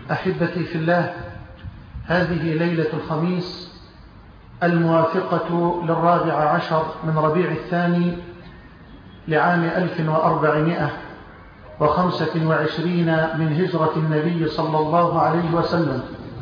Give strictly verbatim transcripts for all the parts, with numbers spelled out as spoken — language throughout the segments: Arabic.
أحبتي في الله، هذه ليلة الخميس الموافقة للرابع عشر من ربيع الثاني لعام ألف وأربعمائة وخمسة وعشرين من هجرة النبي صلى الله عليه وسلم،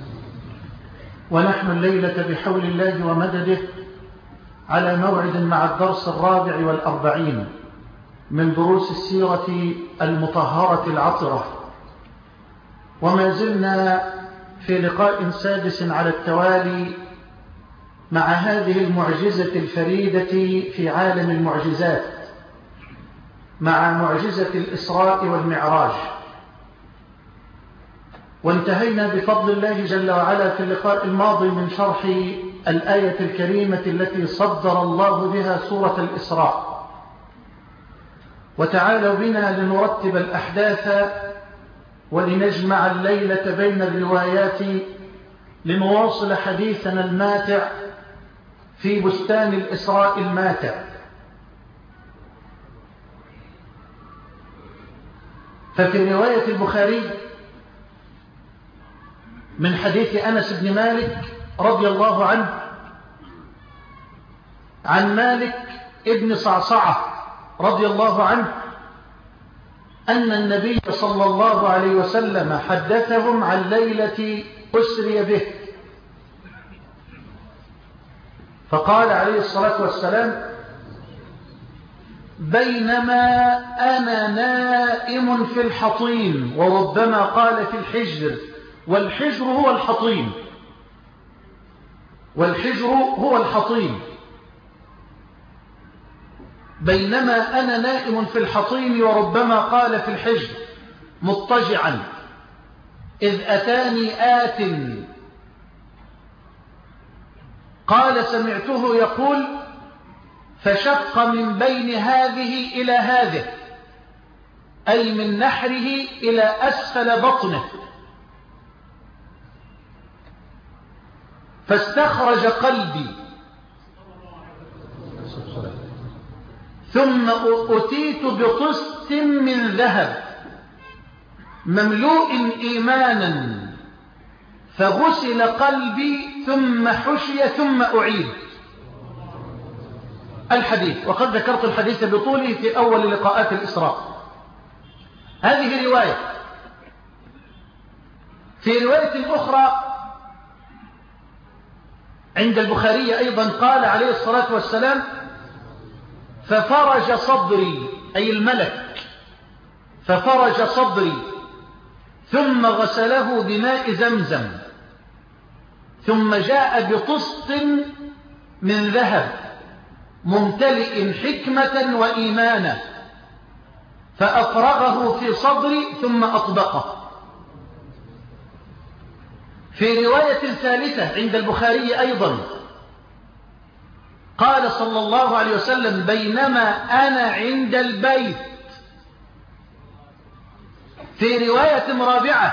ونحن الليلة بحول الله ومدده على موعد مع الدرس الرابع والأربعين من دروس السيرة المطهرة العطرة، وما زلنا في لقاء سادس على التوالي مع هذه المعجزة الفريدة في عالم المعجزات، مع معجزة الإسراء والمعراج. وانتهينا بفضل الله جل وعلا في اللقاء الماضي من شرح الآية الكريمة التي صدر الله بها سورة الإسراء. وتعالوا بنا لنرتب الأحداث ولنجمع الليلة بين الروايات لنواصل حديثنا الماتع في بستان الإسراء الماتع. ففي رواية البخاري من حديث أنس بن مالك رضي الله عنه عن مالك ابن صعصعة رضي الله عنه أن النبي صلى الله عليه وسلم حدثهم عن ليلة أسري به، فقال عليه الصلاة والسلام: بينما أنا نائم في الحطيم، وربما قال في الحجر، والحجر هو الحطيم، والحجر هو الحطيم. بينما أنا نائم في الحطيم، وربما قال في الحجر، مضطجعا، إذ أتاني آت قال سمعته يقول: فشق من بين هذه إلى هذه، أي من نحره إلى أسفل بطنه، فاستخرج قلبي، ثم أتيت بطست من ذهب مملوء إيمانا، فغسل قلبي ثم حشي ثم أعيد. الحديث، وقد ذكرت الحديث بطوله في أول لقاءات الإسراء. هذه رواية. في رواية أخرى عند البخاري أيضا قال عليه الصلاة والسلام: ففرج صدري، أي الملك، ففرج صدري ثم غسله بماء زمزم، ثم جاء بطست من ذهب ممتلئ حكمة وإيمانا، فأفرغه في صدري ثم أطبقه. في رواية ثالثة عند البخاري أيضا قال صلى الله عليه وسلم: بينما أنا عند البيت. في رواية رابعة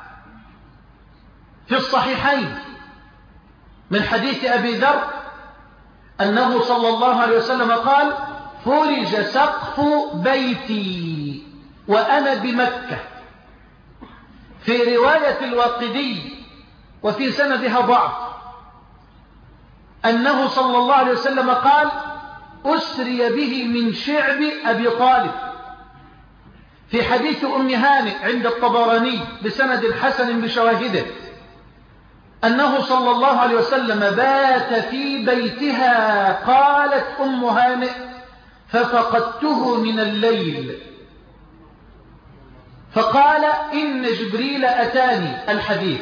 في الصحيحين من حديث أبي ذر أنه صلى الله عليه وسلم قال: فرج سقف بيتي وأنا بمكة. في رواية الواقدي وفي سندها ضعف أنه صلى الله عليه وسلم قال: أسري به من شعب أبي طالب. في حديث أم هانئ عند الطبراني بسند حسن بشواهده أنه صلى الله عليه وسلم بات في بيتها. قالت أم هانئ: ففقدته من الليل، فقال: إن جبريل أتاني. الحديث.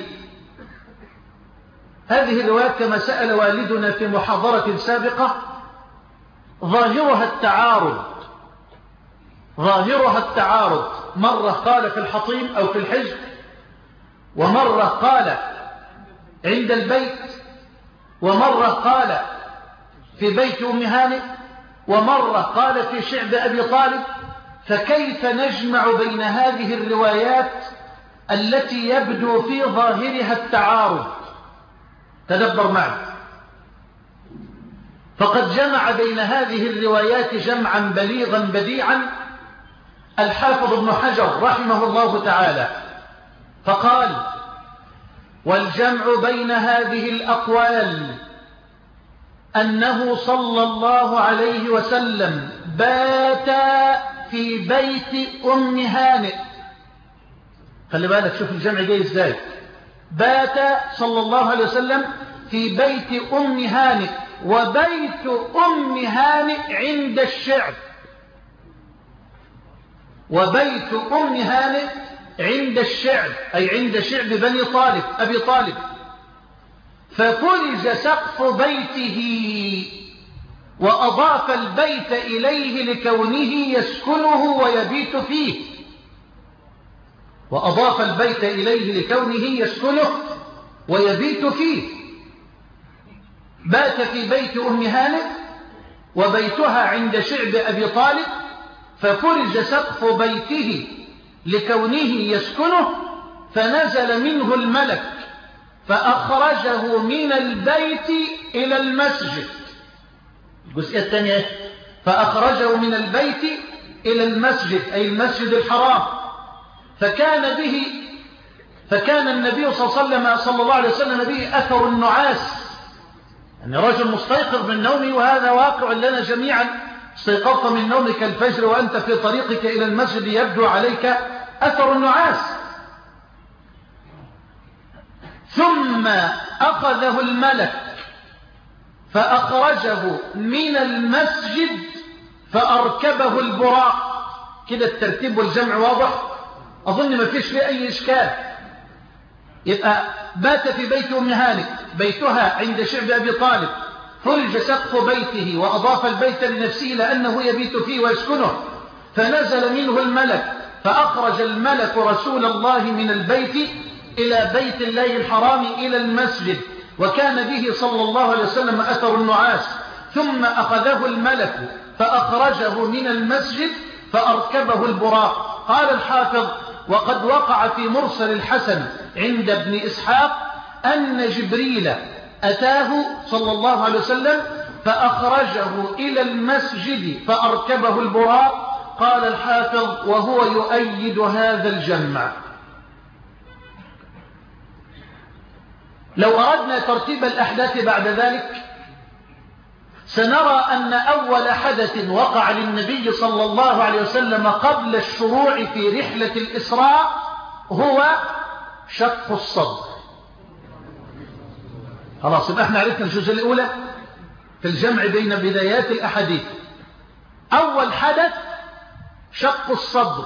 هذه الروايات كما سأل والدنا في محاضرة سابقة ظاهرها التعارض، ظاهرها التعارض. مرة قال في الحطيم أو في الحجر، ومرة قال عند البيت، ومرة قال في بيت أم هانئ، ومرة قال في شعب أبي طالب. فكيف نجمع بين هذه الروايات التي يبدو في ظاهرها التعارض؟ تدبر معي. فقد جمع بين هذه الروايات جمعا بليغا بديعا الحافظ ابن حجر رحمه الله تعالى، فقال: والجمع بين هذه الأقوال أنه صلى الله عليه وسلم بات في بيت أم هانئ. خلي بالك، شوف الجمع جاي ازاي. بات صلى الله عليه وسلم في بيت أم هانئ، وبيت أم هانئ عند الشعب، وبيت أم هانئ عند الشعب أي عند شعب بني طالب أبي طالب. ففرج سقف بيته وأضاف البيت إليه لكونه يسكنه ويبيت فيه، وأضاف البيت إليه لكونه يسكنه ويبيت فيه. بات في بيت أم هانئ وبيتها عند شعب أبي طالب، ففرج سقف بيته لكونه يسكنه، فنزل منه الملك فأخرجه من البيت إلى المسجد. الجزئية الثانية، فأخرجه من البيت إلى المسجد أي المسجد الحرام. فكان به فكان النبي صلى الله عليه وسلم صلى الله عليه وسلم به أثر النعاس، يعني رجل مستيقظ من نومه، وهذا واقع لنا جميعا. استيقظت من نومك الفجر وأنت في طريقك إلى المسجد يبدو عليك أثر النعاس. ثم أخذه الملك فأخرجه من المسجد فأركبه البراق. كده الترتيب والجمع واضح، أظن ما فيش فيه أي إشكال. يبقى بات في بيت أم هانئ، بيتها عند شعب أبي طالب، فرج سقف بيته وأضاف البيت لنفسه لأنه يبيت فيه ويسكنه، فنزل منه الملك فأخرج الملك رسول الله من البيت إلى بيت الله الحرام إلى المسجد، وكان به صلى الله عليه وسلم أثر النعاس. ثم أخذه الملك فأخرجه من المسجد فأركبه البراق. قال الحافظ: وقد وقع في مرسل الحسن عند ابن إسحاق أن جبريل أتاه صلى الله عليه وسلم فأخرجه إلى المسجد فأركبه البراق. قال الحافظ: وهو يؤيد هذا الجمع. لو أردنا ترتيب الأحداث بعد ذلك سنرى أن أول حدث وقع للنبي صلى الله عليه وسلم قبل الشروع في رحلة الإسراء هو شق الصدر. خلاص، يبقى احنا عرفنا الجزء الأولى في الجمع بين بدايات الأحاديث. أول حدث شق الصدر.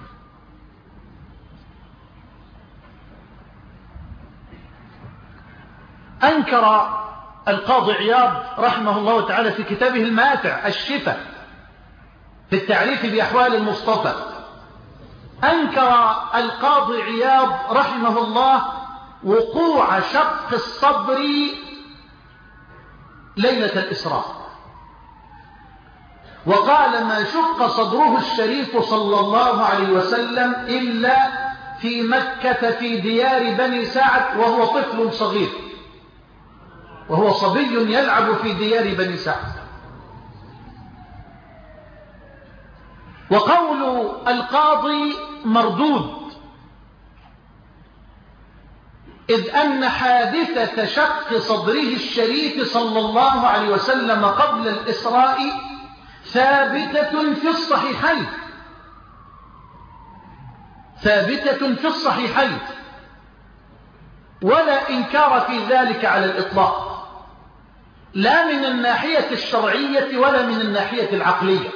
أنكر القاضي عياض رحمه الله تعالى في كتابه الماتع الشفاء في التعريف بأحوال المصطفى، أنكر القاضي عياض رحمه الله وقوع شق الصدر ليلة الإسراء، وقال: ما شق صدره الشريف صلى الله عليه وسلم إلا في مكة في ديار بني سعد وهو طفل صغير، وهو صبي يلعب في ديار بني سعد. وقول القاضي مردود، إذ أن حادثة شق صدره الشريف صلى الله عليه وسلم قبل الإسراء ثابتة في الصحيحين، ثابتة في الصحيحين، ولا إنكار في ذلك على الإطلاق، لا من الناحية الشرعية ولا من الناحية العقلية.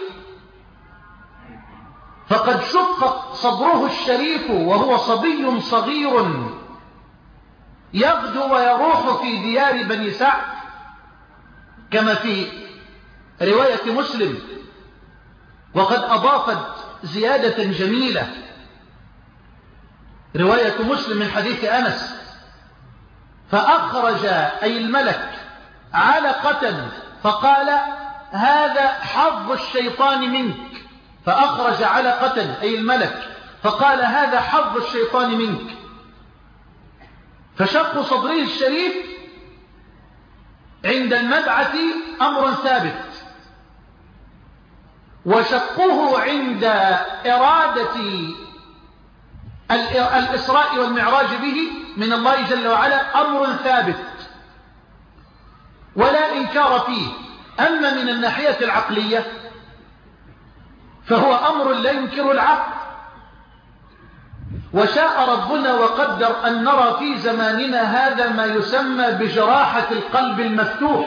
فقد شق صدره الشريف وهو صبي صغير يغدو ويروح في ديار بني سعد، كما في رواية مسلم، وقد أضافت زيادة جميلة رواية مسلم من حديث أنس: فأخرج أي الملك علقة فقال: هذا حظ الشيطان منك. فأخرج علقة أي الملك فقال: هذا حظ الشيطان منك. فشق صدره الشريف عند المبعث أمر ثابت، وشقه عند إرادة الإسراء والمعراج به من الله جل وعلا أمر ثابت ولا إنكار فيه. أما من الناحية العقلية فهو أمر لا ينكر العقل. وشاء ربنا وقدر أن نرى في زماننا هذا ما يسمى بجراحة القلب المفتوح.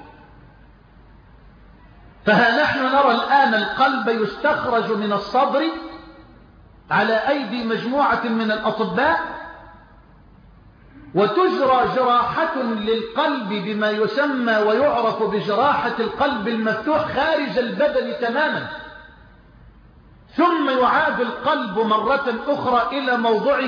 فها نحن نرى الآن القلب يستخرج من الصدر على أيدي مجموعة من الأطباء، وتجرى جراحة للقلب بما يسمى ويعرف بجراحة القلب المفتوح خارج البدن تماما، ثم يعاد القلب مرة أخرى إلى موضعه،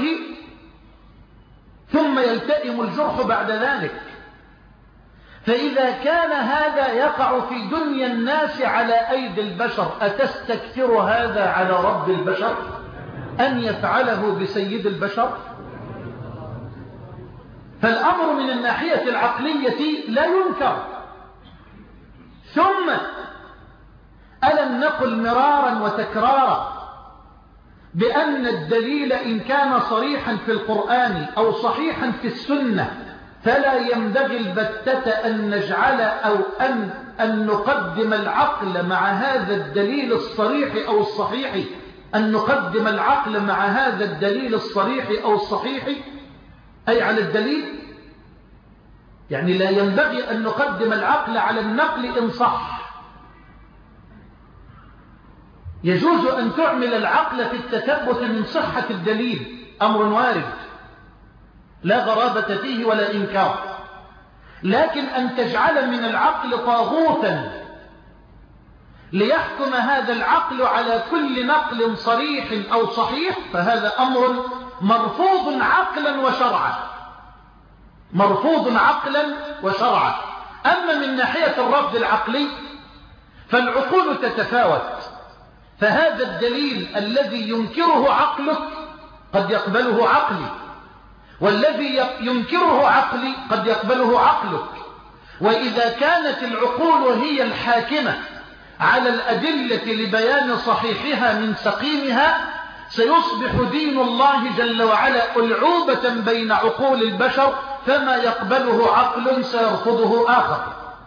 ثم يلتئم الجرح بعد ذلك. فإذا كان هذا يقع في دنيا الناس على أيدي البشر، أتستكثر هذا على رب البشر أن يفعله بسيد البشر؟ فالأمر من الناحية العقلية لا ينكر. ثم ألم نقل مرارا وتكرارا بأن الدليل إن كان صريحا في القرآن أو صحيحا في السنة فلا ينبغي البتة أن نجعل أو أن, أن نقدم العقل مع هذا الدليل الصريح أو الصحيح، أن نقدم العقل مع هذا الدليل الصريح أو الصحيح، أي على الدليل. يعني لا ينبغي أن نقدم العقل على النقل إن صح. يجوز أن تعمل العقل في التثبت من صحة الدليل، أمر وارد لا غرابة فيه ولا إنكار. لكن أن تجعل من العقل طاغوتا ليحكم هذا العقل على كل نقل صريح أو صحيح، فهذا أمر مرفوض عقلا وشرعا، مرفوض عقلا وشرعا. أما من ناحية الرفض العقلي فالعقول تتفاوت، فهذا الدليل الذي ينكره عقلك قد يقبله عقلي، والذي ينكره عقلي قد يقبله عقلك. وإذا كانت العقول هي الحاكمة على الأدلة لبيان صحيحها من سقيمها، سيصبح دين الله جل وعلا ألعوبة بين عقول البشر، فما يقبله عقل سيرفضه آخر.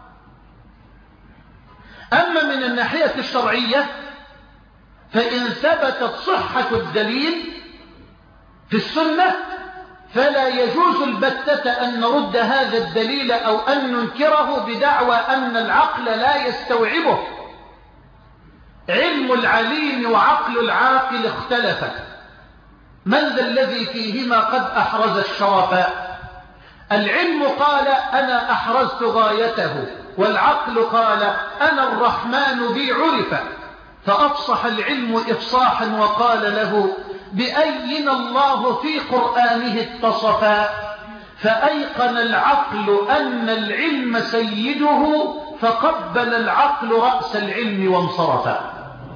أما من الناحية الشرعية فإن ثبتت صحة الدليل في السنة فلا يجوز البتة أن نرد هذا الدليل أو أن ننكره بدعوى أن العقل لا يستوعبه. علم العليم وعقل العاقل اختلفا، من ذا الذي فيهما قد أحرز الشرفاء؟ العلم قال أنا أحرزت غايته، والعقل قال أنا الرحمن بي عرف. فأفصح العلم إفصاحا وقال له بأين الله في قرآنه اتصفا، فأيقن العقل أن العلم سيده، فقبل العقل رأس العلم وانصرفا.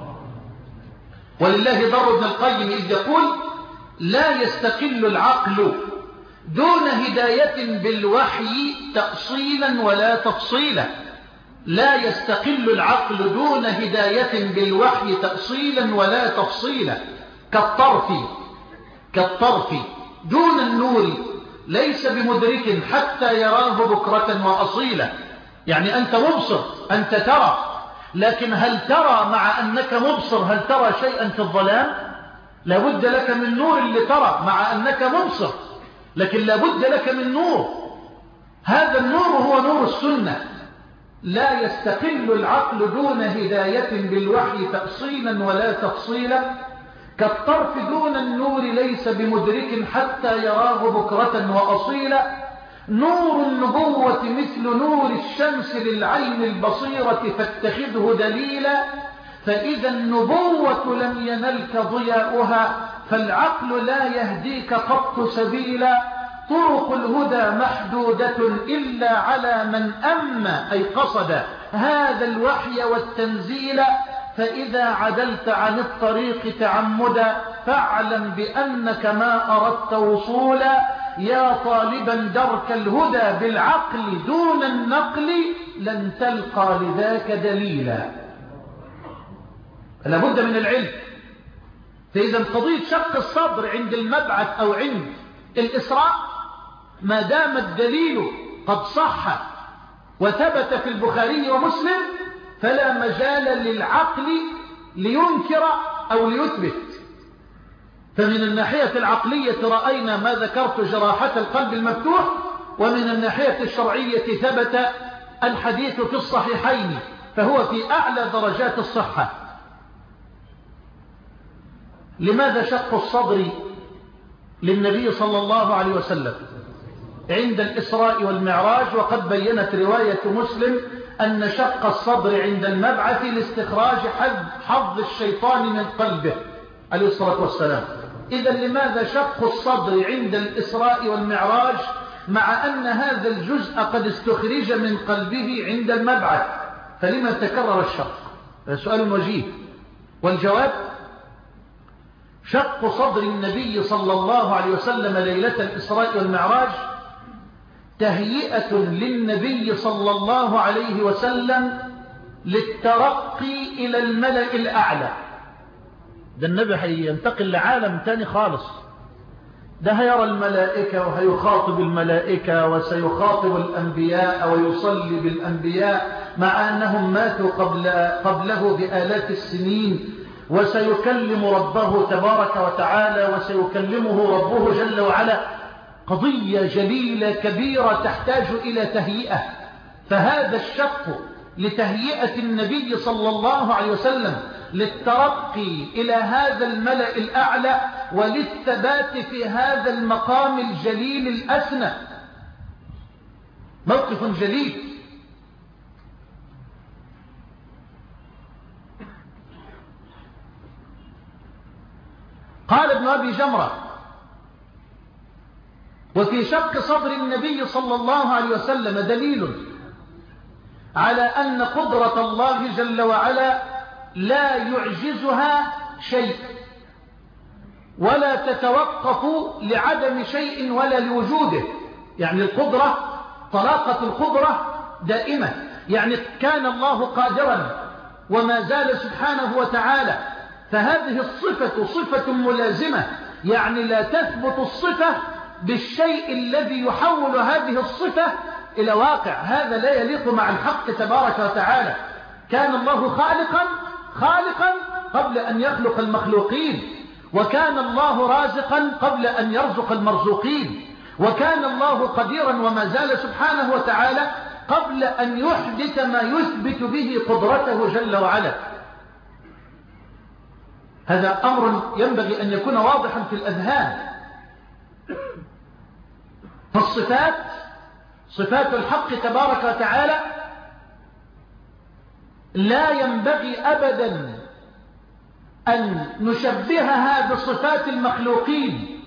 ولله ضر ابن القيم إذ يقول لا يستقل العقل دون هداية بالوحي تأصيلا ولا تفصيلا، لا يستقل العقل دون هداية بالوحي تأصيلا ولا تفصيلا، كالطرف كالطرف دون النور ليس بمدرك حتى يراه بكرة وأصيلا. يعني أنت مبصر، أنت ترى، لكن هل ترى مع أنك مبصر؟ هل ترى شيئا في الظلام؟ لابد لك من نور لترى مع أنك مبصر، لكن لابد لك من نور. هذا النور هو نور السنة. لا يستقل العقل دون هداية بالوحي تأصيلا ولا تفصيلا، كالطرف دون النور ليس بمدرك حتى يراه بكرة وأصيلا. نور النبوة مثل نور الشمس للعين البصيرة فاتخذه دليلا، فإذا النبوة لم ينلك ضياؤها فالعقل لا يهديك قط سبيلا. طرق الهدى محدودة إلا على من أما أي قصد هذا الوحي والتنزيل، فإذا عدلت عن الطريق تعمدا فاعلم بأنك ما أردت وصولا. يا طالبا درك الهدى بالعقل دون النقل لن تلقى لذاك دليلا. لابد من العلم. فإذا قضية شق الصدر عند المبعث أو عند الإسراء ما دام الدليل قد صح وثبت في البخاري ومسلم فلا مجال للعقل لينكر أو ليثبت. فمن الناحية العقلية رأينا ما ذكرت جراحة القلب المفتوح، ومن الناحية الشرعية ثبت الحديث في الصحيحين فهو في أعلى درجات الصحة. لماذا شق الصدر للنبي صلى الله عليه وسلم عند الإسراء والمعراج؟ وقد بينت رواية مسلم أن شق الصدر عند المبعث لاستخراج حظ الشيطان من قلبه عليه الصلاة والسلام. إذا لماذا شق الصدر عند الإسراء والمعراج مع أن هذا الجزء قد استخرج من قلبه عند المبعث؟ فلما تكرر الشق؟ سؤال وجيه. والجواب: شق صدر النبي صلى الله عليه وسلم ليلة الإسراء والمعراج تهيئة للنبي صلى الله عليه وسلم للترقي إلى الملأ الأعلى. ده النبي هينتقل لعالم تاني خالص، ده هيرى الملائكة وهيخاطب الملائكة وسيخاطب الأنبياء ويصلي بالأنبياء مع أنهم ماتوا قبل قبله بآلاف السنين، وسيكلم ربه تبارك وتعالى وسيكلمه ربه جل وعلا. قضية جليلة كبيرة تحتاج إلى تهيئة. فهذا الشق لتهيئة النبي صلى الله عليه وسلم للترقي إلى هذا الملأ الأعلى وللثبات في هذا المقام الجليل الأسنى موقف جليل. قال ابن أبي جمرة: وفي شق صدر النبي صلى الله عليه وسلم دليل على أن قدرة الله جل وعلا لا يعجزها شيء ولا تتوقف لعدم شيء ولا لوجوده. يعني القدرة، طلاقة القدرة دائمة. يعني كان الله قادرا وما زال سبحانه وتعالى، فهذه الصفة صفة ملازمة. يعني لا تثبت الصفة بالشيء الذي يحول هذه الصفة إلى واقع، هذا لا يليق مع الحق تبارك وتعالى. كان الله خالقا خالقا قبل أن يخلق المخلوقين، وكان الله رازقا قبل أن يرزق المرزوقين، وكان الله قديرا وما زال سبحانه وتعالى قبل أن يحدث ما يثبت به قدرته جل وعلا. هذا أمر ينبغي أن يكون واضحا في الأذهان. فالصفات، صفات الحق تبارك وتعالى لا ينبغي أبدا أن نشبهها بصفات المخلوقين.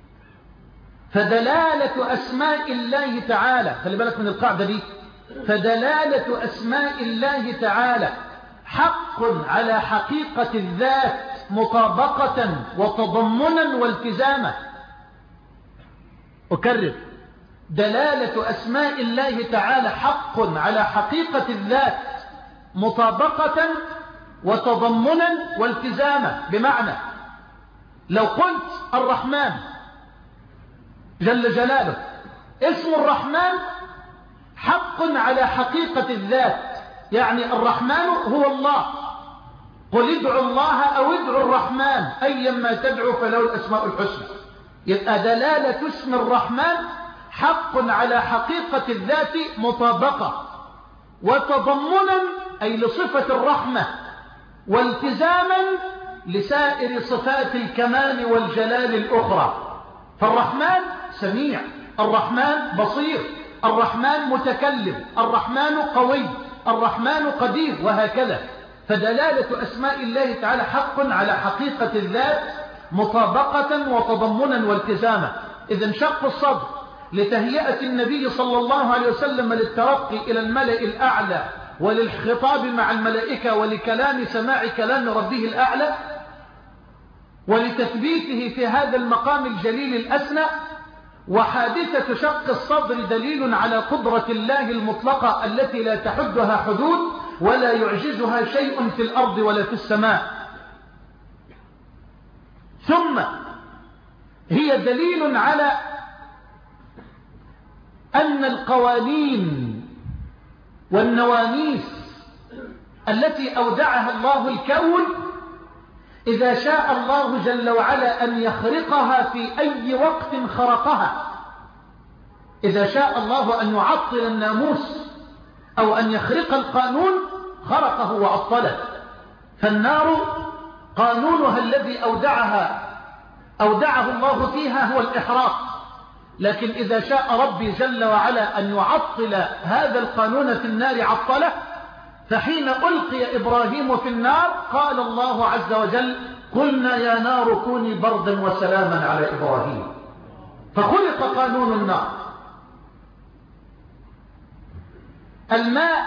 فدلالة أسماء الله تعالى، خلي بالك من القاعدة دي، فدلالة أسماء الله تعالى حق على حقيقة الذات مطابقة وتضمنا والتزاما. أكرر: دلالة أسماء الله تعالى حق على حقيقة الذات مطابقة وتضمنا والتزاما. بمعنى لو قلت الرحمن جل جلاله، اسم الرحمن حق على حقيقة الذات، يعني الرحمن هو الله. قل ادعوا الله أو ادعوا الرحمن أيما تدعوا فله الأسماء الحسنى. يبقى دلالة اسم الرحمن حق على حقيقة الذات مطابقة وتضمنا أي لصفة الرحمة، والتزاما لسائر صفات الكمال والجلال الأخرى. فالرحمن سميع، الرحمن بصير، الرحمن متكلم، الرحمن قوي، الرحمن قدير، وهكذا. فدلالة أسماء الله تعالى حق على حقيقة الذات مطابقة وتضمنا والتزاما. إذن شق الصدر لتهيئة النبي صلى الله عليه وسلم للترقي إلى الملأ الأعلى وللخطاب مع الملائكة ولكلام سماع كلام ربه الأعلى ولتثبيته في هذا المقام الجليل الأسنى. وحادثة شق الصدر دليل على قدرة الله المطلقة التي لا تحدها حدود ولا يعجزها شيء في الأرض ولا في السماء. ثم هي دليل على أن القوانين والنواميس التي أودعها الله الكون إذا شاء الله جل وعلا أن يخرقها في أي وقت خرقها. إذا شاء الله أن يعطل الناموس أو أن يخرق القانون خرقه وعطله. فالنار قانونها الذي أودعها أودعه الله فيها هو الإحراق، لكن إذا شاء ربي جل وعلا أن يعطل هذا القانون في النار عطله. فحين ألقي إبراهيم في النار قال الله عز وجل قلنا يا نار كوني بردا وسلاما على إبراهيم، فخلق قانون النار. الماء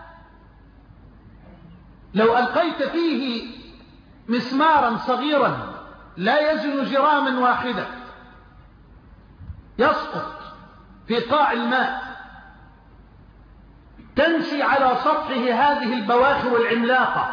لو ألقيت فيه مسمارا صغيرا لا يزن جراما واحدا يسقط في قاع الماء، تمشي على سطحه هذه البواخر العملاقة،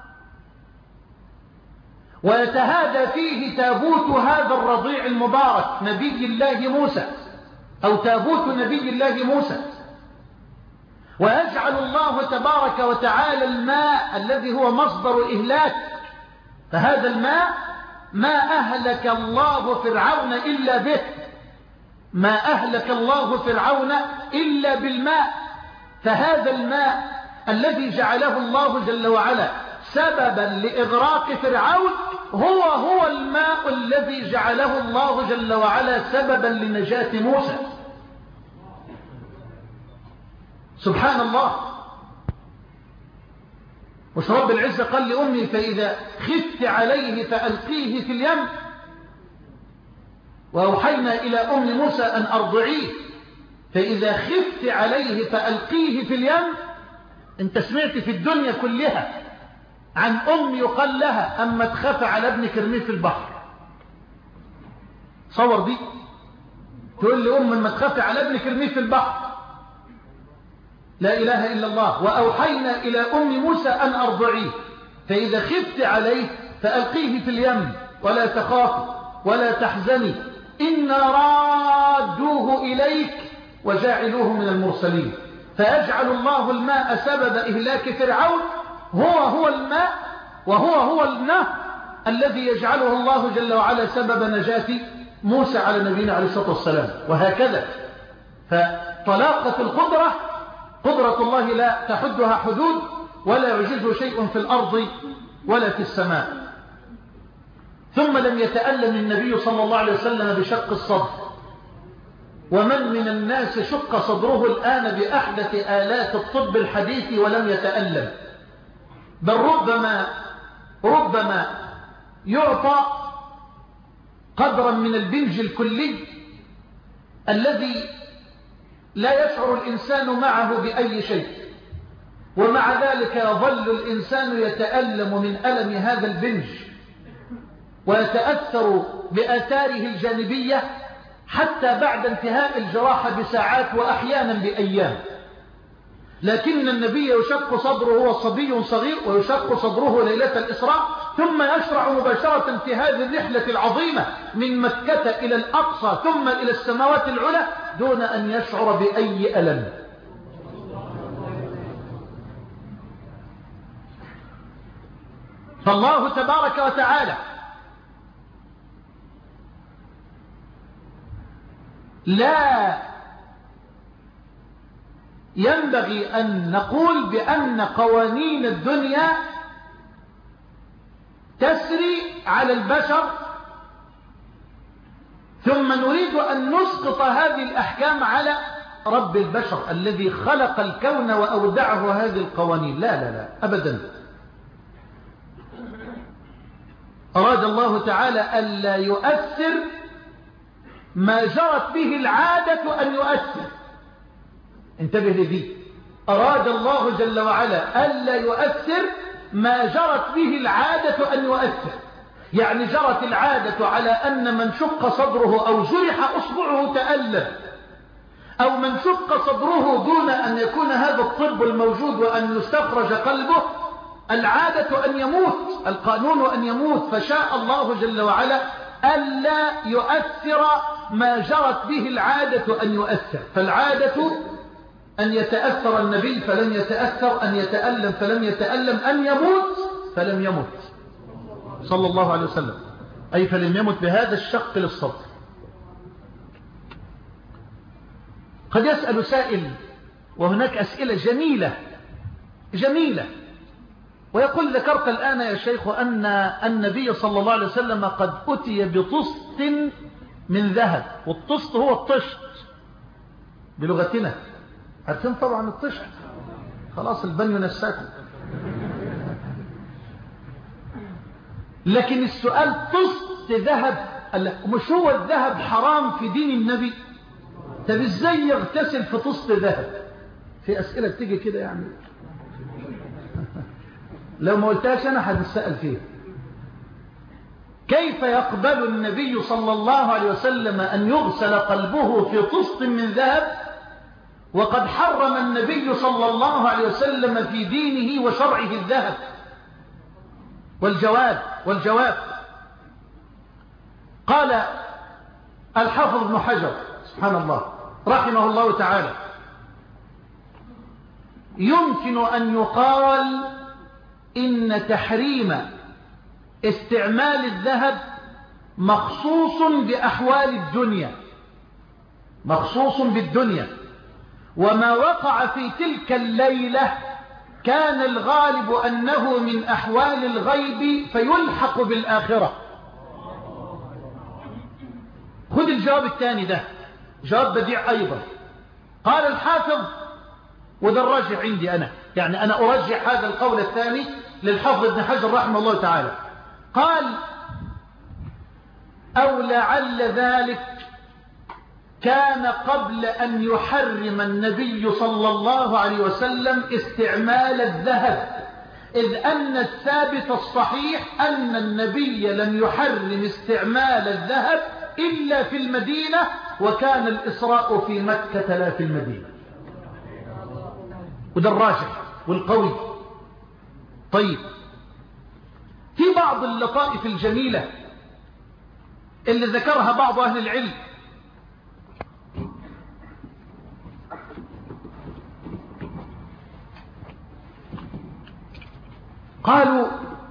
ويتهادى فيه تابوت هذا الرضيع المبارك نبي الله موسى أو تابوت نبي الله موسى، ويجعل الله تبارك وتعالى الماء الذي هو مصدر إهلاك. فهذا الماء ما أهلك الله فرعون إلا به، ما أهلك الله فرعون إلا بالماء. فهذا الماء الذي جعله الله جل وعلا سببا لإغراق فرعون هو هو الماء الذي جعله الله جل وعلا سببا لنجاة موسى. سبحان الله. مش رب العزة قال لأمي فإذا خفت عليه فألقيه في اليم، وأوحينا إلى أم موسى أن أرضعيه فإذا خفت عليه فألقيه في اليم. انت سمعت في الدنيا كلها عن أم يقال لها أما تخاف على ابنك ارميه في البحر؟ صور دي تقول لي أم أما تخاف على ابنك ارميه في البحر؟ لا إله إلا الله. وأوحينا إلى أم موسى أن أرضعيه فإذا خفت عليه فألقيه في اليم ولا تخاف ولا تحزني إنا رادوه إليك وجاعلوه من المرسلين. فيجعل الله الماء سبب إهلاك فرعون، هو هو الماء وهو هو النهر الذي يجعله الله جل وعلا سبب نجاة موسى على نبينا عليه الصلاة والسلام. وهكذا فطلاقة القدرة قدرة الله لا تحدها حدود ولا يعجزه شيء في الأرض ولا في السماء. ثم لم يتألم النبي صلى الله عليه وسلم بشق الصدر، ومن من الناس شق صدره الآن بأحدث آلات الطب الحديث ولم يتألم، بل ربما ربما يعطى قدرا من البنج الكلي الذي لا يشعر الإنسان معه بأي شيء، ومع ذلك يظل الإنسان يتألم من ألم هذا البنج ويتأثر بآثاره الجانبية حتى بعد انتهاء الجراحة بساعات وأحيانا بأيام. لكن النبي يشق صدره وهو صبي صغير ويشق صدره ليلة الإسراء، ثم يشرع مباشرة في هذه الرحلة العظيمة من مكة إلى الأقصى ثم إلى السماوات العلى دون أن يشعر بأي ألم. فالله تبارك وتعالى لا ينبغي أن نقول بأن قوانين الدنيا تسري على البشر ثم نريد أن نسقط هذه الأحكام على رب البشر الذي خلق الكون وأودعه هذه القوانين. لا لا لا أبدا. أراد الله تعالى ألا يؤثر ما جرت به العادة أن يؤثر. انتبه لذي، أراد الله جل وعلا ألا يؤثر ما جرت به العادة أن يؤثر. يعني جرت العادة على أن من شق صدره أو جرح أصبعه تألم، أو من شق صدره دون أن يكون هذا الطب الموجود وأن يستخرج قلبه، العادة أن يموت، القانون أن يموت. فشاء الله جل وعلا ألا يؤثر ما جرت به العادة أن يؤثر. فالعادة أن يتأثر النبي فلم يتأثر، أن يتألم فلم يتألم، أن يموت فلم يمت صلى الله عليه وسلم، أي فلم يمت بهذا الشق للصدر. قد يسأل سائل، وهناك أسئلة جميلة جميلة، ويقول ذكرت الآن يا شيخ أن النبي صلى الله عليه وسلم قد أتي بطست من ذهب، والطست هو الطشت بلغتنا، عارفين طبعا الطشت، خلاص البني نساكم. لكن السؤال طست ذهب، مش هو الذهب حرام في دين النبي؟ طب ازاي يغتسل في طست ذهب؟ في أسئلة بتيجي كده يعني لو ما قلتهاش أنا هتسأل فيه. كيف يقبل النبي صلى الله عليه وسلم أن يغسل قلبه في طست من ذهب وقد حرم النبي صلى الله عليه وسلم في دينه وشرعه الذهب؟ والجواب والجواب قال الحافظ ابن حجر سبحان الله رحمه الله تعالى: يمكن أن يقال إن تحريم استعمال الذهب مخصوص بأحوال الدنيا، مخصوص بالدنيا، وما وقع في تلك الليلة كان الغالب أنه من أحوال الغيب فيلحق بالآخرة. خذ الجواب الثاني ده، جواب بديع أيضا. قال الحافظ، وده الراجح عندي أنا، يعني أنا أرجح هذا القول الثاني للحافظ ابن حجر رحمه الله تعالى، قال: أو لعل ذلك كان قبل أن يحرم النبي صلى الله عليه وسلم استعمال الذهب، إذ أن الثابت الصحيح أن النبي لم يحرم استعمال الذهب إلا في المدينة، وكان الإسراء في مكة لا في المدينة. وده الراجح والقوي. طيب، في بعض اللطائف الجميلة اللي ذكرها بعض أهل العلم، قالوا: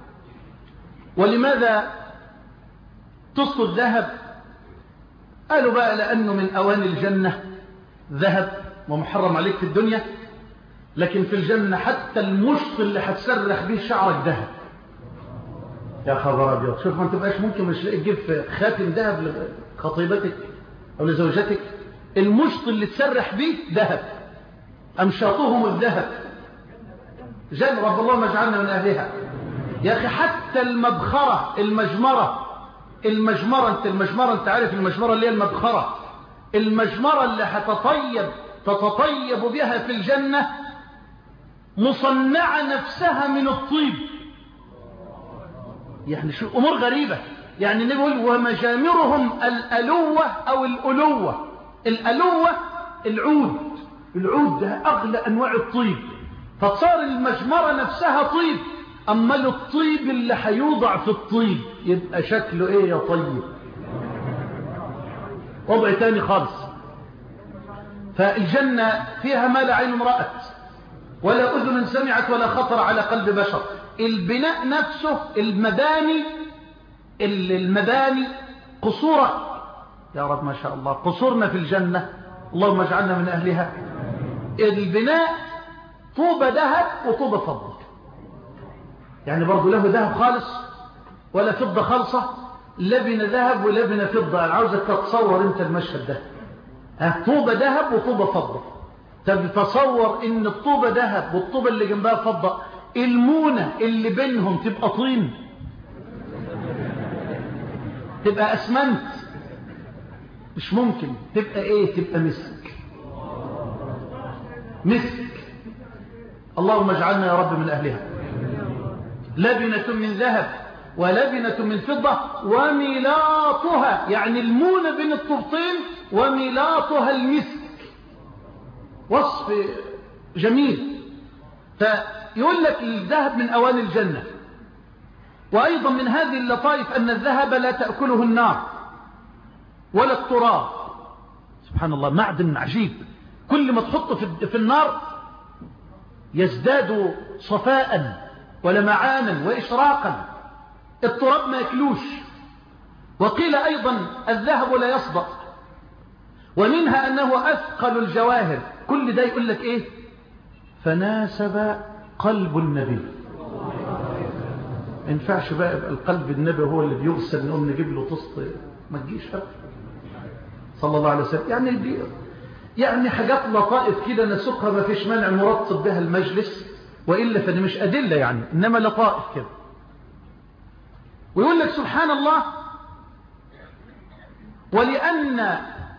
ولماذا طست الذهب؟ قالوا بقى لأنه من أواني الجنة ذهب ومحرم عليك في الدنيا، لكن في الجنة حتى المشط اللي هتسرح به شعرك ذهب. يا خبر أبيض، شوف ما تبقاش ممكن مش تجيب خاتم ذهب لخطيبتك أو لزوجتك، المشط اللي تسرح به ذهب، أمشاطهم الذهب. جل رب الله ما جعلنا من أهلها. يا أخي حتى المبخرة المجمرة المجمرة انت المجمرة انت عارف المجمرة اللي هي المبخرة، المجمرة اللي هتطيب تتطيب بها في الجنة مصنعة نفسها من الطيب. يعني شو أمور غريبة. يعني نقول ومجامرهم الألوة أو الألوة. الألوة العود، العود ده أغلى أنواع الطيب، فصار المجمرة نفسها طيب. أما الطيب اللي هيوضع في الطيب يبقى شكله إيه يا طيب، وضع تاني خالص. فالجنة فيها ما لا عين رأت ولا أذن سمعت ولا خطر على قلب بشر. البناء نفسه، المباني المباني قصورة، يا رب ما شاء الله قصورنا في الجنة اللهم اجعلنا من أهلها. البناء طوبة ذهب وطوبة فضة، يعني برضو له ذهب خالص ولا فضة خالصة، لبن ذهب ولبن فضة. أنا عاوزك تتصور انت المشهد ده، ها، طوبة ذهب وطوبة فضة. طب تصور ان الطوبة ذهب والطوبة اللي جنبها فضة، المونة اللي بينهم تبقى طين، تبقى اسمنت، مش ممكن. تبقى ايه؟ تبقى مسك، مسك. اللهم اجعلنا يا رب من اهلها. لبنة من ذهب ولبنة من فضة وميلاطها، يعني المونة بين الطوبتين وميلاطها المسك. وصف جميل. فيقول لك الذهب من أواني الجنة، وأيضا من هذه اللطائف أن الذهب لا تأكله النار ولا التراب. سبحان الله، معدن عجيب، كل ما تحطه في النار يزداد صفاء ولمعانا وإشراقا. التراب ما يكلوش. وقيل أيضا الذهب لا يصدأ، ومنها أنه أثقل الجواهر. كل ده يقول لك إيه؟ فناسب قلب النبي. ما ينفعش بقى يبقى القلب النبي هو اللي بيغسل نقوم نجيب له طست، ما تجيش أبدا صلى الله عليه وسلم. يعني دي يعني حاجات لطائف كده نسوقها، ما فيش مانع نرتب بها المجلس، وإلا فدي مش أدلة يعني، إنما لطائف كده. ويقول لك سبحان الله، ولأن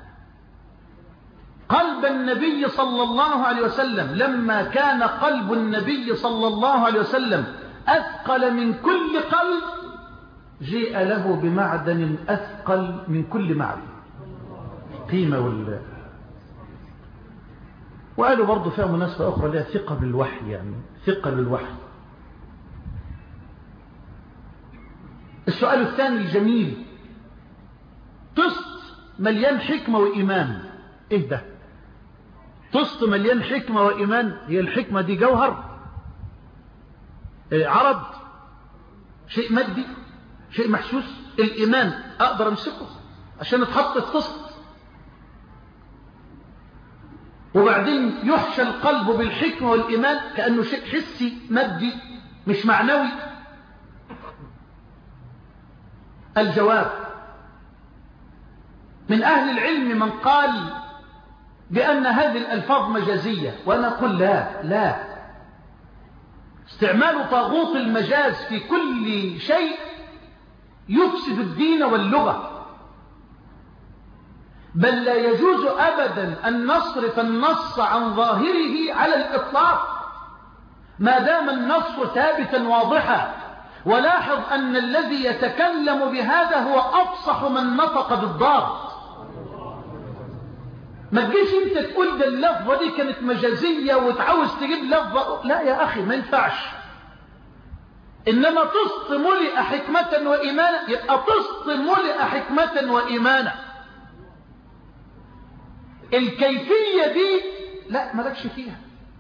قلب النبي صلى الله عليه وسلم لما كان قلب النبي صلى الله عليه وسلم أثقل من كل قلب، جيء له بمعدن أثقل من كل معدن. قيمة وال وقالوا برضو فيها مناسبة أخرى لها ثقة بالوحي، يعني ثقة بالوحي. السؤال الثاني الجميل، طست مليان حكمة وإيمان. إيه ده؟ طست مليان حكمة وإيمان. هي الحكمة دي جوهر؟ عرض؟ شيء مادي؟ شيء محسوس؟ الإيمان أقدر أمسكه عشان اتحط في طست؟ وبعدين يحشى القلب بالحكمة والإيمان كأنه شيء حسي مادي مش معنوي. الجواب، من أهل العلم من قال بأن هذه الألفاظ مجازية، وأنا أقول لا لا، استعمال طاغوت المجاز في كل شيء يفسد الدين واللغة، بل لا يجوز أبدا أن نصرف النص عن ظاهره على الإطلاق ما دام النص ثابتا واضحا. ولاحظ أن الذي يتكلم بهذا هو أفصح من نطق بالضاد. ما تجيش انت تقول ده اللفظة دي كانت مجازية وتعاوز تجيب لفظة، لا يا أخي ما ينفعش. إنما طست ملئ حكمة وإيمانا، يبقى طست ملئ حكمة وإيمانا. الكيفية دي لا مالكش فيها،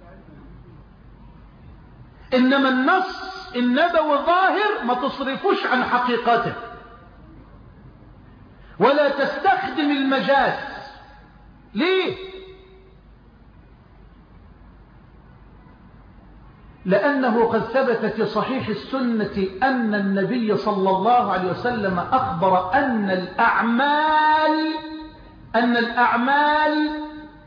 إنما النص النبوي ظاهر ما تصرفوش عن حقيقته، ولا تستخدم المجاز. ليه؟ لأنه قد ثبت في صحيح السنة أن النبي صلى الله عليه وسلم أخبر أن الأعمال أن الأعمال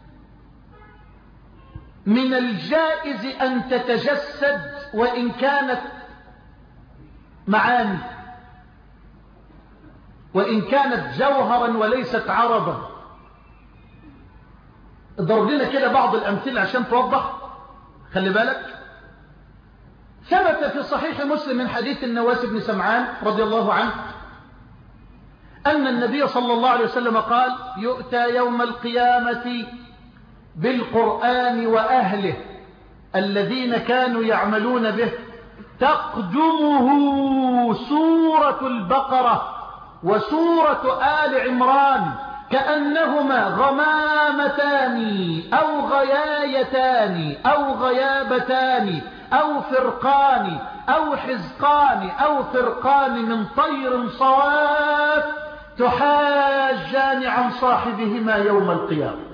من الجائز أن تتجسد وإن كانت معاني، وإن كانت جوهرا وليست عرضا. اضرب لنا كده بعض الأمثلة عشان توضح. خلي بالك، ثبت في صحيح مسلم من حديث النواس بن سمعان رضي الله عنه أن النبي صلى الله عليه وسلم قال: يؤتى يوم القيامة بالقرآن وأهله الذين كانوا يعملون به، تقدمه سورة البقرة وسورة آل عمران كأنهما غمامتان أو غيايتان أو غيابتان أو فرقان أو حزقان أو فرقان من طير صواف تحاجان عن صاحبهما يوم القيامة.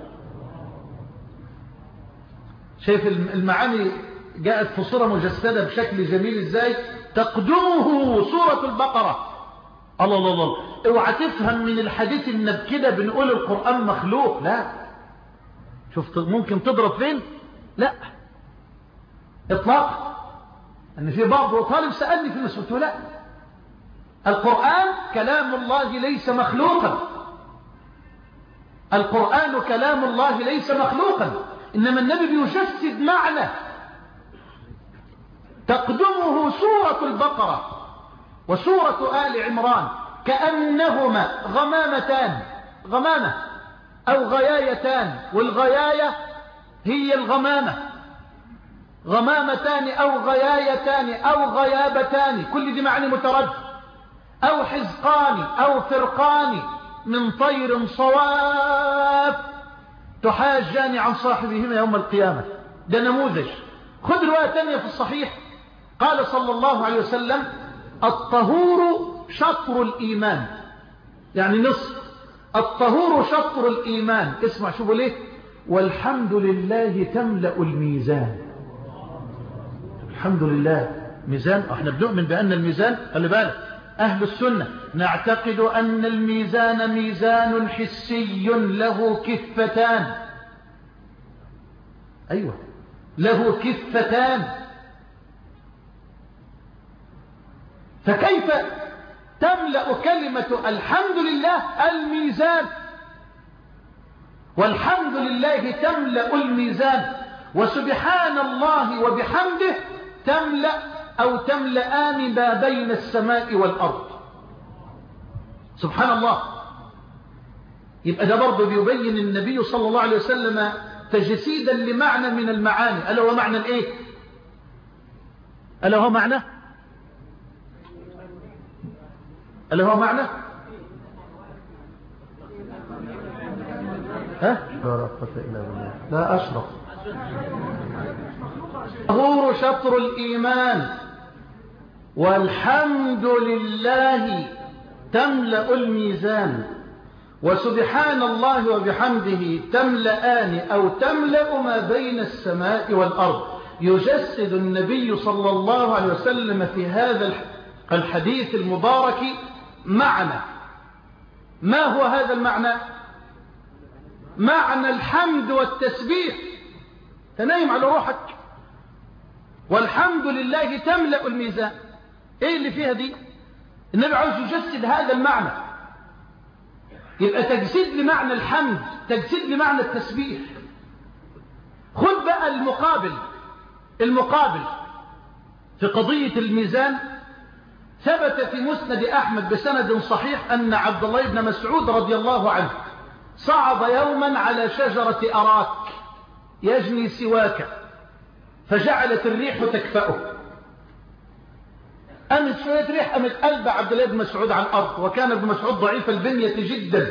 شايف المعاني جاءت في صورة مجسدة بشكل جميل ازاي؟ تقدمه سورة البقرة. الله الله الله، اوعى تفهم من الحديث ان بكده بنقول القرآن مخلوق، لا. شفت ممكن تضرب فين؟ لا اطلاقا. ان في بعض طالب سألني في المسؤولية، لا، القرآن كلام الله ليس مخلوقا. القرآن كلام الله ليس مخلوقا، إنما النبي بيجسد معنى. تقدمه سورة البقرة وسورة آل عمران كأنهما غمامتان، غمامة أو غيايتان، والغياية هي الغمامة. غمامتان أو غيايتان أو غيابتان، كل دي معاني متردد، أو حزقان أو فرقان من طير صواف تحاجان عن صاحبهما يوم القيامة. ده نموذج. خذ رواية تانية في الصحيح، قال صلى الله عليه وسلم: الطهور شطر الإيمان، يعني نصف. الطهور شطر الإيمان. اسمع شوفوا ليه: والحمد لله تملأ الميزان. الحمد لله ميزان. احنا بنؤمن بأن الميزان، خلي بالك أهل السنة نعتقد أن الميزان ميزان حسي له كفتان. أيوة له كفتان. فكيف تملأ كلمة الحمد لله الميزان؟ والحمد لله تملأ الميزان، وسبحان الله وبحمده تملأ أو تملأان ما بين السماء والأرض. سبحان الله. يبقى ده برضه بيبين النبي صلى الله عليه وسلم تجسيدا لمعنى من المعاني. ألا هو معنى الإيه؟ ألا هو معنى ألا هو معنى ها؟ لا رفقة إلا بالله. لا أشرف. الطهور شطر الإيمان، والحمد لله تملأ الميزان، وسبحان الله وبحمده تملأان أو تملأ ما بين السماء والأرض. يجسد النبي صلى الله عليه وسلم في هذا الحديث المبارك معنى. ما هو هذا المعنى؟ معنى الحمد والتسبيح. تنايم على روحك. والحمد لله تملأ الميزان. ايه اللي فيها دي؟ النبي عاوز يجسد هذا المعنى. يبقى تجسيد لمعنى الحمد، تجسيد لمعنى التسبيح. خذ بقى المقابل. المقابل في قضية الميزان ثبت في مسند أحمد بسند صحيح أن عبد الله بن مسعود رضي الله عنه صعد يوما على شجرة أراك يجني سواك، فجعلت الريح تكفأه. قامت شوية ريح، قامت قلب عبد الله بن مسعود على الأرض، وكان ابن مسعود ضعيف البنية جدا.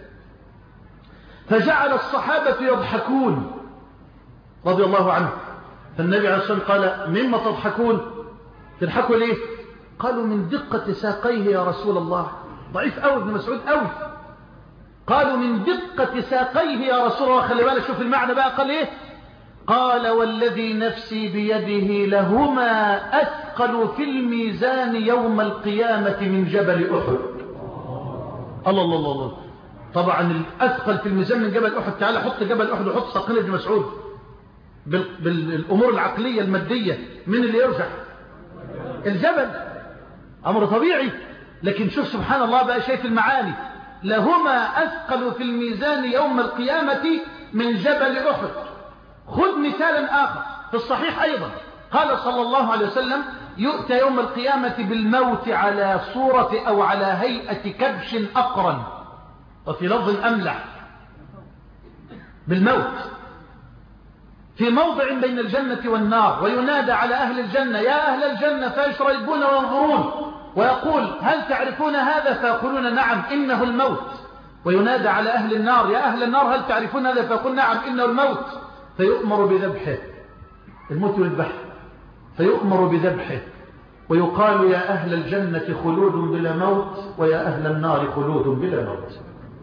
فجعل الصحابة يضحكون رضي الله عنه. فالنبي عليه الصلاة والسلام قال: مما تضحكون؟ تضحكوا ليه؟ قالوا: من دقة ساقيه يا رسول الله. ضعيف أوي ابن مسعود أوي. قالوا: من دقة ساقيه يا رسول الله. خلي بالك شوف المعنى بقى. قال إيه؟ قال: والذي نفسي بيده لهما أثقل في الميزان يوم القيامة من جبل أحد. الله الله الله الله. طبعا الأثقل في الميزان من جبل أحد. تعالى حط جبل أحد وحط ساقين ابن مسعود بالأمور العقلية المادية، من اللي يرجح؟ الجبل. أمر طبيعي. لكن شوف سبحان الله بقى، شايف المعاني. لهما أثقل في الميزان يوم القيامة من جبل أحد. خذ مثالا آخر في الصحيح أيضا. قال صلى الله عليه وسلم: يؤتى يوم القيامة بالموت على صورة أو على هيئة كبش أقرن، وفي لفظ أملح. بالموت في موضع بين الجنة والنار، وينادى على أهل الجنة: يا أهل الجنة، فيشربون وينظرون، ويقول: هل تعرفون هذا؟ فيقولون: نعم إنه الموت. وينادى على أهل النار: يا أهل النار، هل تعرفون هذا؟ فيقول: نعم إنه الموت. فيؤمر بذبحه. الموت يذبح. فيؤمر بذبحه ويقال: يا أهل الجنة خلود بلا موت، ويا أهل النار خلود بلا موت.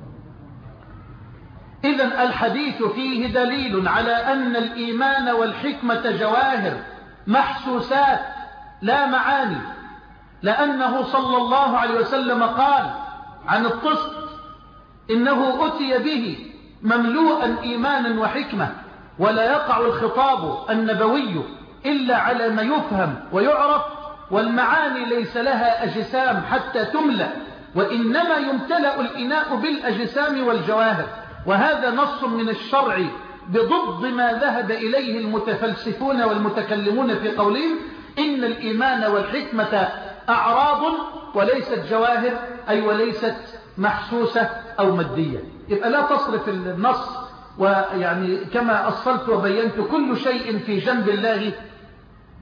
إذن الحديث فيه دليل على أن الإيمان والحكمة جواهر محسوسات لا معاني، لأنه صلى الله عليه وسلم قال عن الطست: إنه أتي به مملوءا إيمانا وحكمة، ولا يقع الخطاب النبوي إلا على ما يفهم ويعرف، والمعاني ليس لها أجسام حتى تملأ، وإنما يمتلأ الإناء بالأجسام والجواهر. وهذا نص من الشرع بضد ما ذهب إليه المتفلسفون والمتكلمون في قولهم إن الإيمان والحكمة أعراض وليست جواهر، أي وليست محسوسة أو مادية. يبقى لا تصرف النص، ويعني كما أصلت وبينت كل شيء في جنب الله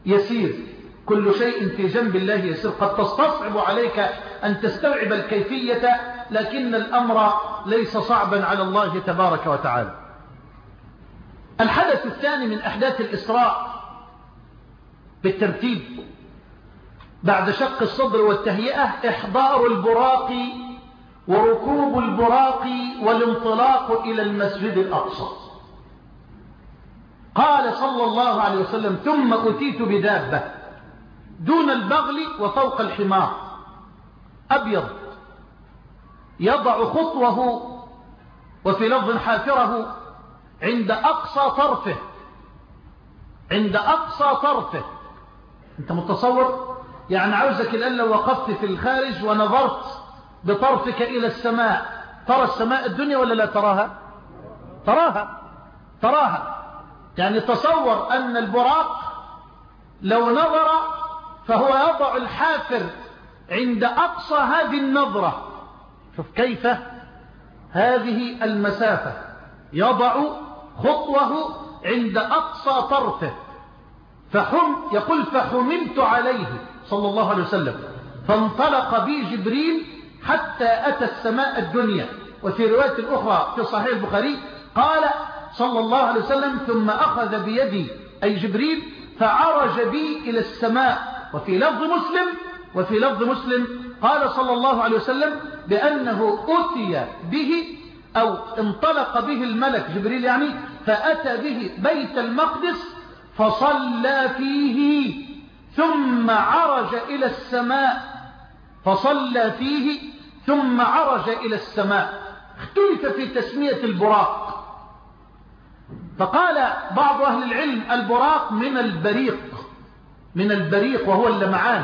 يسير، كل شيء في جنب الله يسير. قد تستصعب عليك أن تستوعب الكيفية، لكن الأمر ليس صعبا على الله تبارك وتعالى. الحدث الثاني من أحداث الإسراء بالترتيب بعد شق الصدر والتهيئة إحضار البراق وركوب البراق والانطلاق إلى المسجد الأقصى. قال صلى الله عليه وسلم: ثم أتيت بدابة دون البغل وفوق الحمار أبيض يضع خطوه وفي لفظ حافره عند أقصى طرفه، عند أقصى طرفه. أنت متصور؟ يعني عاوزك الآن لو وقفت في الخارج ونظرت بطرفك إلى السماء، ترى السماء الدنيا ولا لا تراها؟ تراها تراها. يعني تصور أن البراق لو نظر فهو يضع الحافر عند أقصى هذه النظرة. شوف كيف هذه المسافة، يضع خطوه عند أقصى طرفه. فحم يقول: فحملت عليه صلى الله عليه وسلم فانطلق بي جبريل حتى أتى السماء الدنيا. وفي رواية أخرى في صحيح البخاري قال صلى الله عليه وسلم: ثم أخذ بيدي أي جبريل فعرج بي إلى السماء. وفي لفظ مسلم وفي لفظ مسلم قال صلى الله عليه وسلم بأنه أتي به أو انطلق به الملك جبريل يعني فأتى به بيت المقدس فصلى فيه ثم عرج إلى السماء فصلى فيه ثم عرج إلى السماء. اختلف في تسمية البراق، فقال بعض أهل العلم: البراق من البريق، من البريق وهو اللمعان.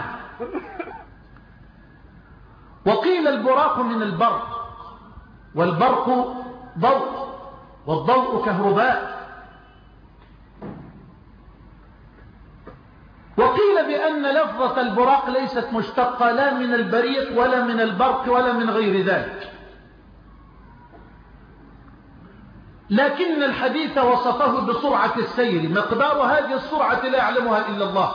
وقيل البراق من البرق، والبرق ضوء، والضوء كهرباء. وقيل بأن لفظة البراق ليست مشتقة لا من البريق ولا من البرق ولا من غير ذلك، لكن الحديث وصفه بسرعة السير. مقدار هذه السرعة لا يعلمها إلا الله.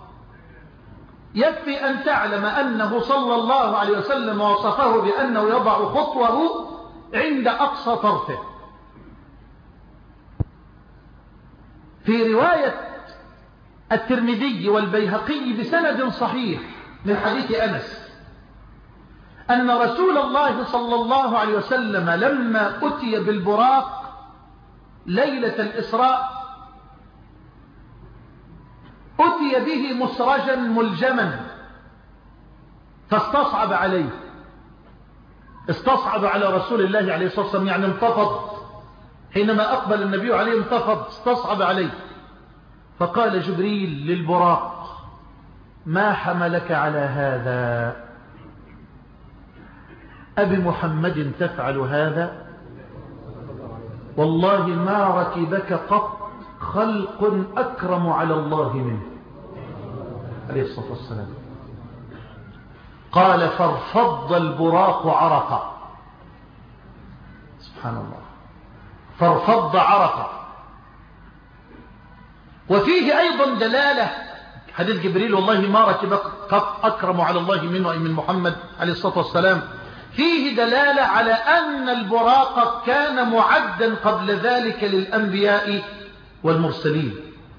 يكفي أن تعلم أنه صلى الله عليه وسلم وصفه بأنه يضع خطوه عند أقصى طرفه. في رواية الترمذي والبيهقي بسند صحيح من حديث أنس أن رسول الله صلى الله عليه وسلم لما أتي بالبراق ليلة الإسراء أتي به مسرجا ملجما فاستصعب عليه، استصعب على رسول الله عليه الصلاة والسلام، يعني انتفض. حينما أقبل النبي عليه انتفض، استصعب عليه. فقال جبريل للبراق: ما حملك على هذا؟ أبي محمد تفعل هذا؟ والله ما ركبك قط خلق أكرم على الله منه عليه الصلاة والسلام. قال: فارفض البراق عرقا. سبحان الله، فارفض عرقا. وفيه أيضا دلالة حديث جبريل: والله ما ركبك قط أكرم على الله منه أي من محمد عليه الصلاة والسلام. فيه دلالة على أن البراق كان معدا قبل ذلك للأنبياء والمرسلين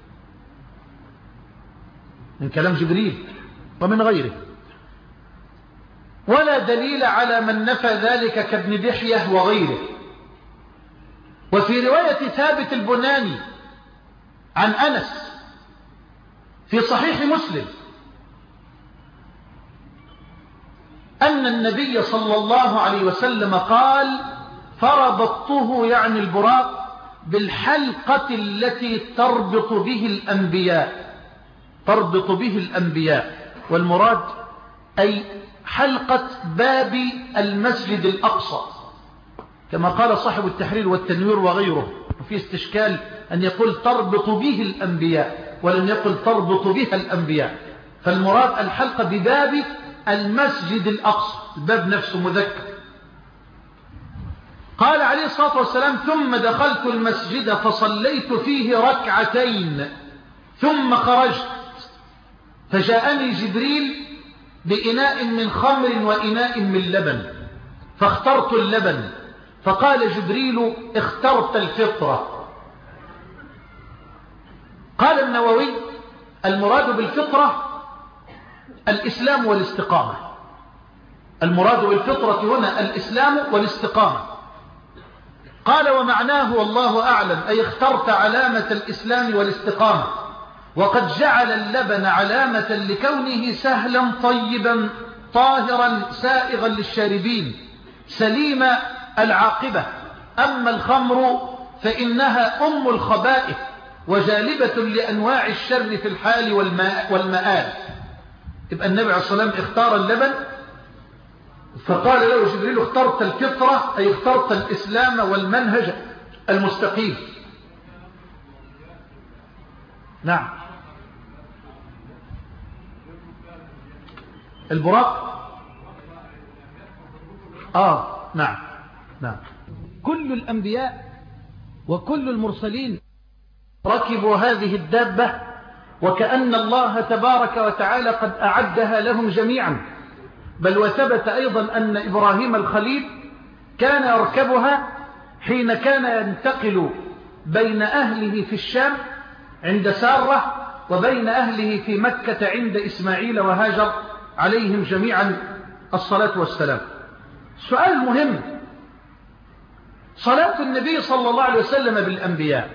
من كلام جبريل ومن غيره. ولا دليل على من نفى ذلك كابن دحية وغيره. وفي رواية ثابت البناني عن أنس في صحيح مسلم أن النبي صلى الله عليه وسلم قال: فربطته يعني البراق بالحلقة التي تربط به الأنبياء، تربط به الأنبياء. والمراد أي حلقة باب المسجد الأقصى، كما قال صاحب التحرير والتنوير وغيره. وفي استشكال أن يقول تربط به الأنبياء ولم يقل تربط بها الأنبياء. فالمراد الحلقة بباب المسجد الأقصى، الباب نفسه مذكر. قال عليه الصلاة والسلام: ثم دخلت المسجد فصليت فيه ركعتين ثم خرجت. فجاءني جبريل بإناء من خمر وإناء من لبن، فاخترت اللبن، فقال جبريل اخترت الفطرة. قال النووي المراد بالفطرة الإسلام والاستقامة. المراد بالفطرة هنا الإسلام والاستقامة. قال ومعناه والله أعلم أي اخترت علامة الإسلام والاستقامة، وقد جعل اللبن علامة لكونه سهلا طيبا طاهرا سائغا للشاربين سليم العاقبة. أما الخمر فإنها أم الخبائث وجالبة لأنواع الشر في الحال والمآل. يبقى النبي عليه الصلاة والسلام اختار اللبن، فقال له جبريل اخترت الفطرة أي اخترت الإسلام والمنهج المستقيم. نعم. البراق آه نعم نعم. كل الأنبياء وكل المرسلين ركبوا هذه الدابة، وكأن الله تبارك وتعالى قد أعدها لهم جميعا. بل وثبت أيضا أن إبراهيم الخليل كان يركبها حين كان ينتقل بين أهله في الشام عند سارة وبين أهله في مكة عند إسماعيل وهاجر عليهم جميعا الصلاة والسلام. سؤال مهم: صلاة النبي صلى الله عليه وسلم بالأنبياء،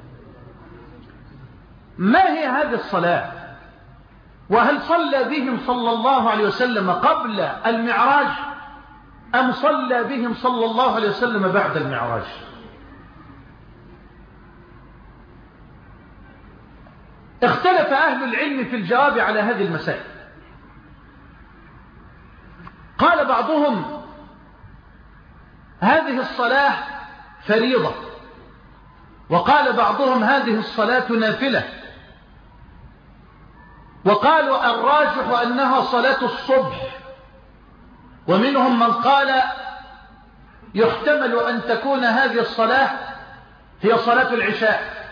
ما هي هذه الصلاة؟ وهل صلى بهم صلى الله عليه وسلم قبل المعراج أم صلى بهم صلى الله عليه وسلم بعد المعراج؟ اختلف أهل العلم في الجواب على هذه المسائل. قال بعضهم هذه الصلاة فريضة، وقال بعضهم هذه الصلاة نافلة، وقالوا الراجح أنها صلاة الصبح، ومنهم من قال يحتمل أن تكون هذه الصلاة هي صلاة العشاء.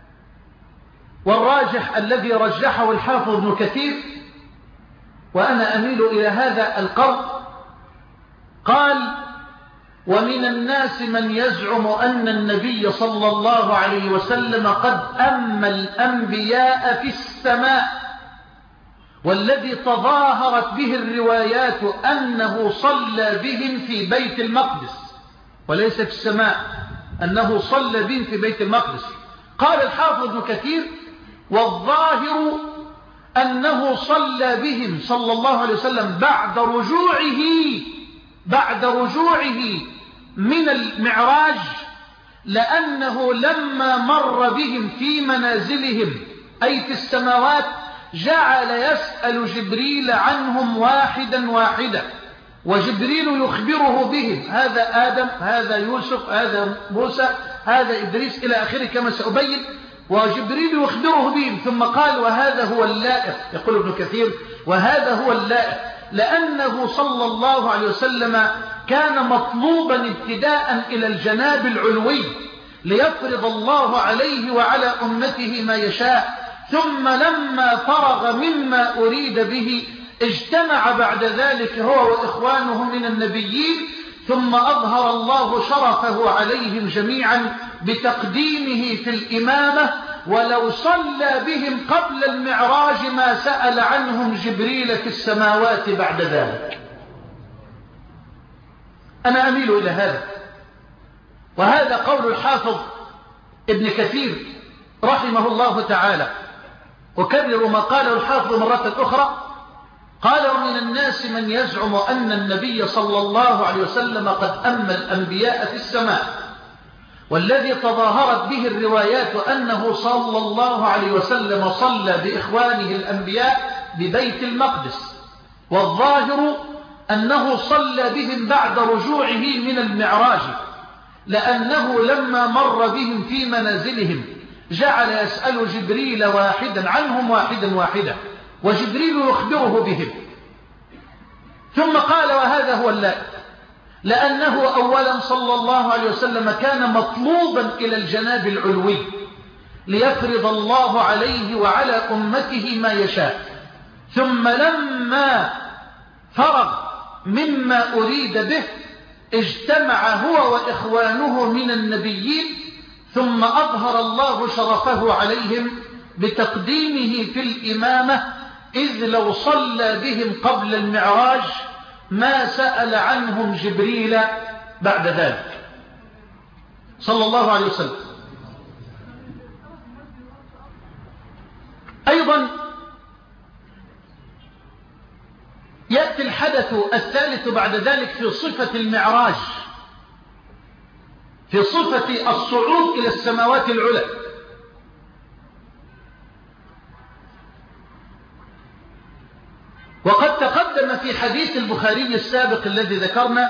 والراجح الذي رجحه الحافظ ابن كثير، وأنا أميل إلى هذا القول، قال ومن الناس من يزعم أن النبي صلى الله عليه وسلم قد أما الأنبياء في السماء، والذي تظاهرت به الروايات أنه صلى بهم في بيت المقدس وليس في السماء، أنه صلى بهم في بيت المقدس. قال الحافظ ابن كثير والظاهر أنه صلى بهم صلى الله عليه وسلم بعد رجوعه بعد رجوعه من المعراج، لأنه لما مر بهم في منازلهم أي في السماوات جعل يسأل جبريل عنهم واحدا واحدا، وجبريل يخبره بهم: هذا آدم، هذا يوسف، هذا موسى، هذا إدريس، إلى آخره كما سأبين. وجبريل يخبره بهم، ثم قال وهذا هو اللائق، يقول ابن كثير وهذا هو اللائق، لأنه صلى الله عليه وسلم كان مطلوبا ابتداء إلى الجناب العلوي ليفرض الله عليه وعلى أمته ما يشاء، ثم لما فرغ مما أريد به اجتمع بعد ذلك هو وإخوانه من النبيين، ثم أظهر الله شرفه عليهم جميعا بتقديمه في الإمامة. ولو صلى بهم قبل المعراج ما سأل عنهم جبريل في السماوات بعد ذلك. أنا أميل إلى هذا، وهذا قول الحافظ ابن كثير رحمه الله تعالى. أكرر ما قاله الحافظ مرة أخرى، قال ومن الناس من يزعم أن النبي صلى الله عليه وسلم قد أما الأنبياء في السماء، والذي تظاهرت به الروايات أنه صلى الله عليه وسلم صلى بإخوانه الأنبياء ببيت المقدس، والظاهر أنه صلى بهم بعد رجوعه من المعراج، لأنه لما مر بهم في منازلهم جعل يسأل جبريل واحدا عنهم واحدا واحدا، وجبريل يخبره بهم. ثم قال وهذا هو اللائق، لأنه أولا صلى الله عليه وسلم كان مطلوبا إلى الجناب العلوي ليفرض الله عليه وعلى أمته ما يشاء، ثم لما فرغ مما أريد به اجتمع هو وإخوانه من النبيين، ثم أظهر الله شرفه عليهم بتقديمه في الإمامة، إذ لو صلى بهم قبل المعراج ما سأل عنهم جبريل بعد ذلك صلى الله عليه وسلم. أيضا يأتي الحدث الثالث بعد ذلك في صفة المعراج، في صفة الصعود إلى السماوات العلى. وقد تقدم في حديث البخاري السابق الذي ذكرنا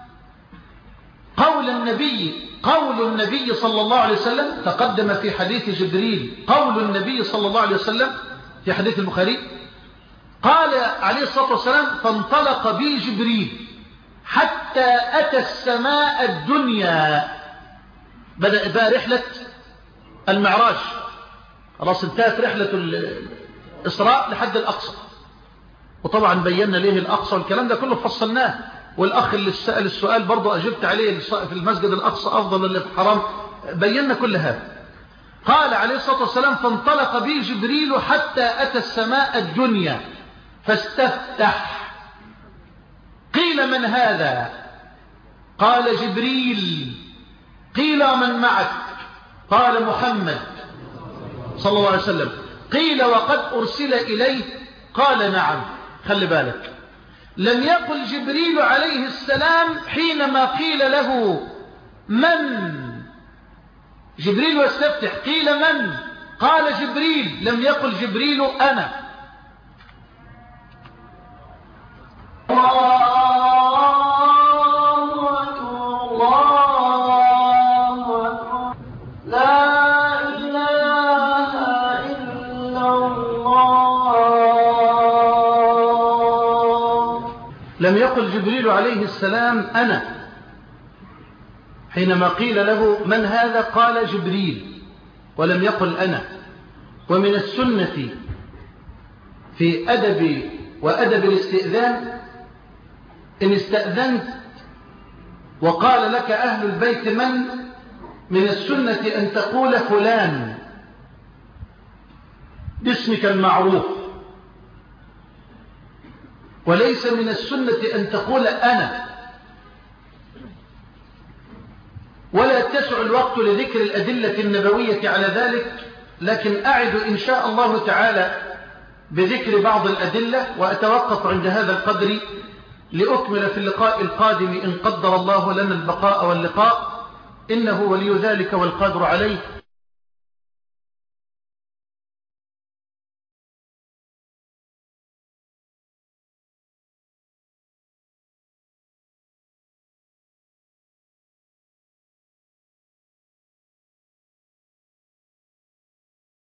قول النبي قول النبي صلى الله عليه وسلم، تقدم في حديث جبريل قول النبي صلى الله عليه وسلم في حديث البخاري، قال عليه الصلاة والسلام: فانطلق بي جبريل حتى أتى السماء الدنيا. بدأ بقى رحلة المعراج، خلاص انتهت رحلة الإسراء لحد الأقصى، وطبعا بينا ليه الأقصى والكلام ده كله فصلناه، والأخ اللي سأل السؤال برضو أجبت عليه في المسجد الأقصى أفضل اللي في الحرام، بينا كل هذا. قال عليه الصلاة والسلام: فانطلق بي جبريل حتى أتى السماء الدنيا فاستفتح. قيل: من هذا؟ قال: جبريل. قيل: ومن معك؟ قال: محمد صلى الله عليه وسلم. قيل: وقد أرسل إليه؟ قال: نعم. خلي بالك، لم يقل جبريل عليه السلام حينما قيل له من؟ جبريل واستفتح، قيل من؟ قال جبريل، لم يقل جبريل أنا. لم يقل جبريل عليه السلام أنا حينما قيل له من هذا؟ قال جبريل، ولم يقل أنا. ومن السنة في أدب وأدب الاستئذان، إن استأذنت وقال لك أهل البيت من، من السنة أن تقول فلان باسمك المعروف، وليس من السنة أن تقول أنا. ولا تسع الوقت لذكر الأدلة النبوية على ذلك، لكن أعد إن شاء الله تعالى بذكر بعض الأدلة، وأتوقف عند هذا القدر لأكمل في اللقاء القادم إن قدر الله لنا البقاء واللقاء، إنه ولي ذلك والقادر عليه.